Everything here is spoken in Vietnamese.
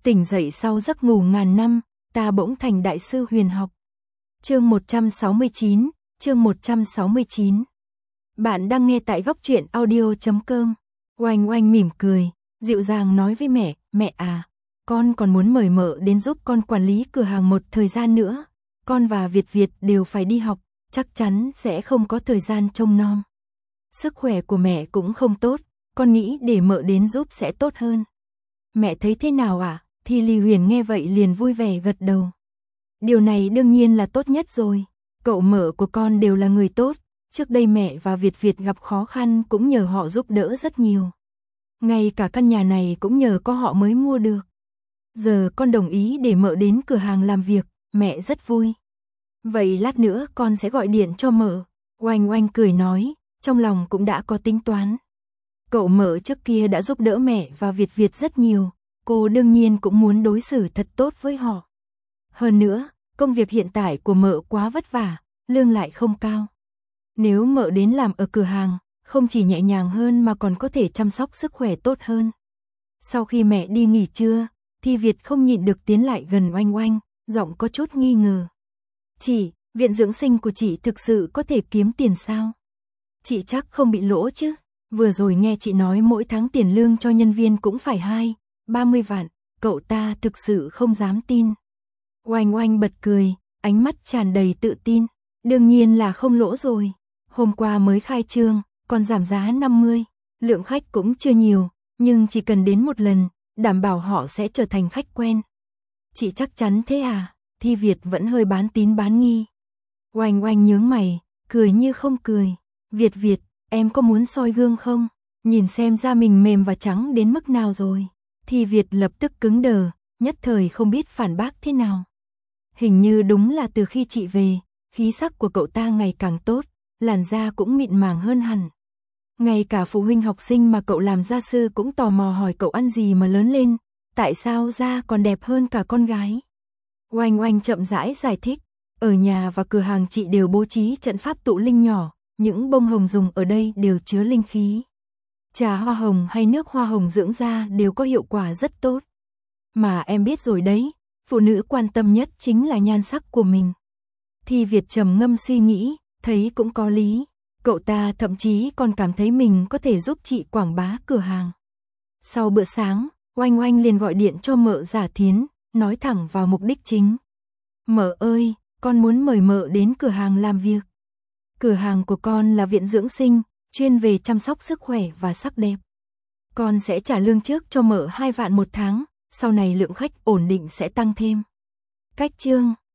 Tỉnh dậy sau giấc ngủ ngàn năm, ta bỗng thành đại sư huyền học. Chương 169, chương 169. Bạn đang nghe tại góc truyện audio.com. Oanh Oanh mỉm cười, dịu dàng nói với mẹ, mẹ à, con còn muốn mời mợ đến giúp con quản lý cửa hàng một thời gian nữa. Con và Việt Việt đều phải đi học, chắc chắn sẽ không có thời gian trông nom. Sức khỏe của mẹ cũng không tốt, con nghĩ để mợ đến giúp sẽ tốt hơn. Mẹ thấy thế nào ạ? Thì Ly Huyền nghe vậy liền vui vẻ gật đầu. Điều này đương nhiên là tốt nhất rồi. Cậu mợ của con đều là người tốt. Trước đây mẹ và Việt Việt gặp khó khăn cũng nhờ họ giúp đỡ rất nhiều. Ngay cả căn nhà này cũng nhờ có họ mới mua được. Giờ con đồng ý để mợ đến cửa hàng làm việc, mẹ rất vui. Vậy lát nữa con sẽ gọi điện cho mợ. Oanh Oanh cười nói, trong lòng cũng đã có tính toán. Cậu mợ trước kia đã giúp đỡ mẹ và Việt Việt rất nhiều, cô đương nhiên cũng muốn đối xử thật tốt với họ. Hơn nữa, công việc hiện tại của mợ quá vất vả, lương lại không cao. Nếu mợ đến làm ở cửa hàng, không chỉ nhẹ nhàng hơn mà còn có thể chăm sóc sức khỏe tốt hơn. Sau khi mẹ đi nghỉ trưa, thì Việt không nhịn được tiến lại gần Oanh Oanh, giọng có chút nghi ngờ. Chị, viện dưỡng sinh của chị thực sự có thể kiếm tiền sao? Chị chắc không bị lỗ chứ? Vừa rồi nghe chị nói mỗi tháng tiền lương cho nhân viên cũng phải 30 vạn, cậu ta thực sự không dám tin. Oanh Oanh bật cười, ánh mắt tràn đầy tự tin, đương nhiên là không lỗ rồi. Hôm qua mới khai trương, còn giảm giá 50, lượng khách cũng chưa nhiều, nhưng chỉ cần đến một lần, đảm bảo họ sẽ trở thành khách quen. Chị chắc chắn thế à? Thi Việt vẫn hơi bán tín bán nghi. Oanh Oanh nhướng mày, cười như không cười. Việt Việt, em có muốn soi gương không? Nhìn xem da mình mềm và trắng đến mức nào rồi. Thi Việt lập tức cứng đờ, nhất thời không biết phản bác thế nào. Hình như đúng là từ khi chị về, khí sắc của cậu ta ngày càng tốt, làn da cũng mịn màng hơn hẳn. Ngay cả phụ huynh học sinh mà cậu làm gia sư cũng tò mò hỏi cậu ăn gì mà lớn lên, tại sao da còn đẹp hơn cả con gái. Oanh Oanh chậm rãi giải thích, ở nhà và cửa hàng chị đều bố trí trận pháp tụ linh nhỏ, những bông hồng dùng ở đây đều chứa linh khí. Trà hoa hồng hay nước hoa hồng dưỡng da đều có hiệu quả rất tốt. Mà em biết rồi đấy, phụ nữ quan tâm nhất chính là nhan sắc của mình. Thi Việt trầm ngâm suy nghĩ, thấy cũng có lý. Cậu ta thậm chí còn cảm thấy mình có thể giúp chị quảng bá cửa hàng. Sau bữa sáng, Oanh Oanh liền gọi điện cho mợ Giả Thiến, nói thẳng vào mục đích chính. Mợ ơi, con muốn mời mợ đến cửa hàng làm việc. Cửa hàng của con là viện dưỡng sinh, chuyên về chăm sóc sức khỏe và sắc đẹp. Con sẽ trả lương trước cho mợ 2 vạn một tháng, sau này lượng khách ổn định sẽ tăng thêm. Cách chương